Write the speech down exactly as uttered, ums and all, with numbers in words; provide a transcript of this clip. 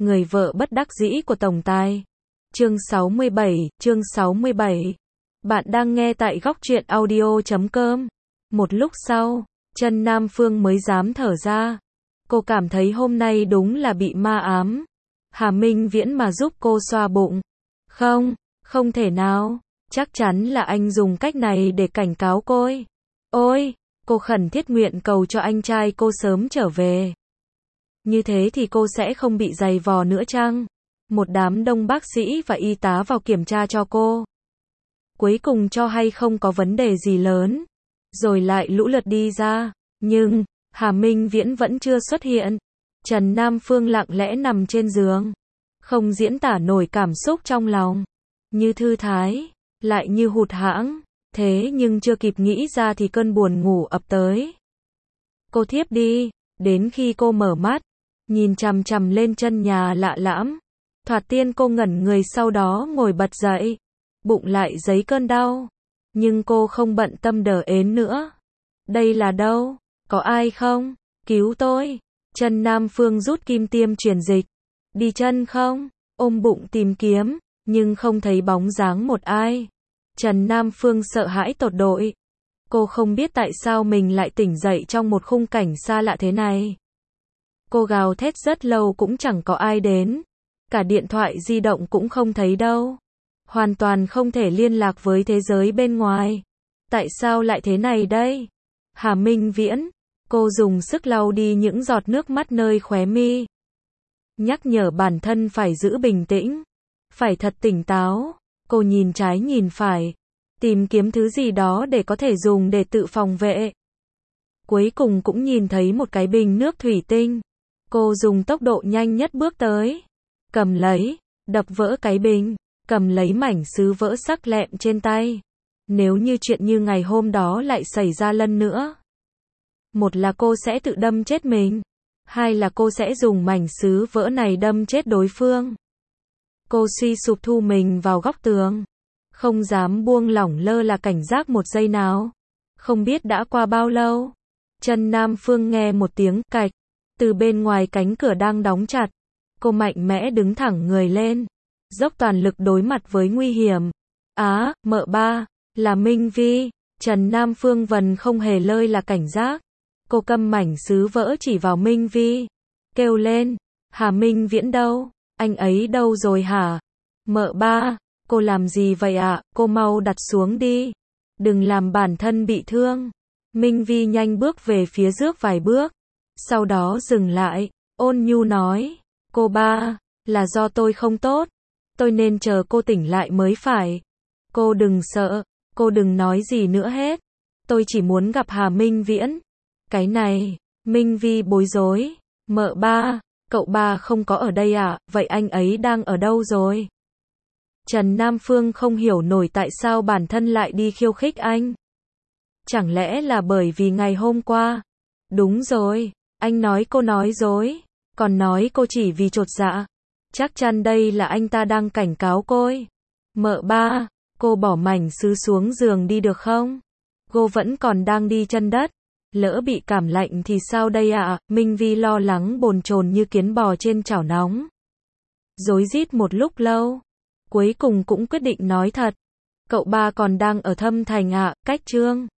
Người vợ bất đắc dĩ của tổng tài. Chương sáu mươi bảy, chương sáu mươi bảy. Bạn đang nghe tại góc truyện audio chấm com. Một lúc sau, Trần Nam Phương mới dám thở ra. Cô cảm thấy hôm nay đúng là bị ma ám. Hà Minh Viễn mà giúp cô xoa bụng. Không, không thể nào. Chắc chắn là anh dùng cách này để cảnh cáo cô. Ôi, cô khẩn thiết nguyện cầu cho anh trai cô sớm trở về. Như thế thì cô sẽ không bị giày vò nữa chăng? Một đám đông bác sĩ và y tá vào kiểm tra cho cô. Cuối cùng cho hay không có vấn đề gì lớn. Rồi lại lũ lượt đi ra. Nhưng, Hà Minh Viễn vẫn chưa xuất hiện. Trần Nam Phương lặng lẽ nằm trên giường. Không diễn tả nổi cảm xúc trong lòng. Như thư thái, lại như hụt hẫng. Thế nhưng chưa kịp nghĩ ra thì cơn buồn ngủ ập tới. Cô thiếp đi, đến khi cô mở mắt, nhìn chằm chằm lên chân nhà lạ lẫm. Thoạt tiên cô ngẩn người, sau đó ngồi bật dậy. Bụng lại dấy cơn đau. Nhưng cô không bận tâm đờ ến nữa. Đây là đâu? Có ai không? Cứu tôi. Trần Nam Phương rút kim tiêm truyền dịch. Đi chân không? Ôm bụng tìm kiếm, nhưng không thấy bóng dáng một ai. Trần Nam Phương sợ hãi tột độ. Cô không biết tại sao mình lại tỉnh dậy trong một khung cảnh xa lạ thế này. Cô gào thét rất lâu cũng chẳng có ai đến. Cả điện thoại di động cũng không thấy đâu. Hoàn toàn không thể liên lạc với thế giới bên ngoài. Tại sao lại thế này đây? Hà Minh Viễn. Cô dùng sức lau đi những giọt nước mắt nơi khóe mi. Nhắc nhở bản thân phải giữ bình tĩnh. Phải thật tỉnh táo. Cô nhìn trái nhìn phải. Tìm kiếm thứ gì đó để có thể dùng để tự phòng vệ. Cuối cùng cũng nhìn thấy một cái bình nước thủy tinh. Cô dùng tốc độ nhanh nhất bước tới. Cầm lấy. Đập vỡ cái bình. Cầm lấy mảnh sứ vỡ sắc lẹm trên tay. Nếu như chuyện như ngày hôm đó lại xảy ra lần nữa. Một là cô sẽ tự đâm chết mình. Hai là cô sẽ dùng mảnh sứ vỡ này đâm chết đối phương. Cô suy sụp thu mình vào góc tường. Không dám buông lỏng lơ là cảnh giác một giây nào. Không biết đã qua bao lâu. Trần Nam Phương nghe một tiếng cạch. Từ bên ngoài cánh cửa đang đóng chặt. Cô mạnh mẽ đứng thẳng người lên. Dốc toàn lực đối mặt với nguy hiểm. Á, mợ ba, là Minh Vi. Trần Nam Phương vần không hề lơi là cảnh giác. Cô cầm mảnh sứ vỡ chỉ vào Minh Vi. Kêu lên, Hà Minh Viễn đâu? Anh ấy đâu rồi hả? Mợ ba, cô làm gì vậy ạ? À? Cô mau đặt xuống đi. Đừng làm bản thân bị thương. Minh Vi nhanh bước về phía trước vài bước. Sau đó dừng lại, ôn nhu nói. Cô ba, là do tôi không tốt. Tôi nên chờ cô tỉnh lại mới phải. Cô đừng sợ, cô đừng nói gì nữa hết. Tôi chỉ muốn gặp Hà Minh Viễn. Cái này, Minh Vi bối rối. Mợ ba, cậu ba không có ở đây à? Vậy anh ấy đang ở đâu rồi? Trần Nam Phương không hiểu nổi tại sao bản thân lại đi khiêu khích anh. Chẳng lẽ là bởi vì ngày hôm qua? Đúng rồi, anh nói cô nói dối. Còn nói cô chỉ vì chột dạ. Chắc chắn đây là anh ta đang cảnh cáo cô. Mợ ba, cô bỏ mảnh sứ xuống giường đi được không? Cô vẫn còn đang đi chân đất. Lỡ bị cảm lạnh thì sao đây ạ? À? Minh Vi lo lắng bồn chồn như kiến bò trên chảo nóng. Rối rít một lúc lâu. Cuối cùng cũng quyết định nói thật. Cậu ba còn đang ở Thâm Thành ạ, à, cách Trương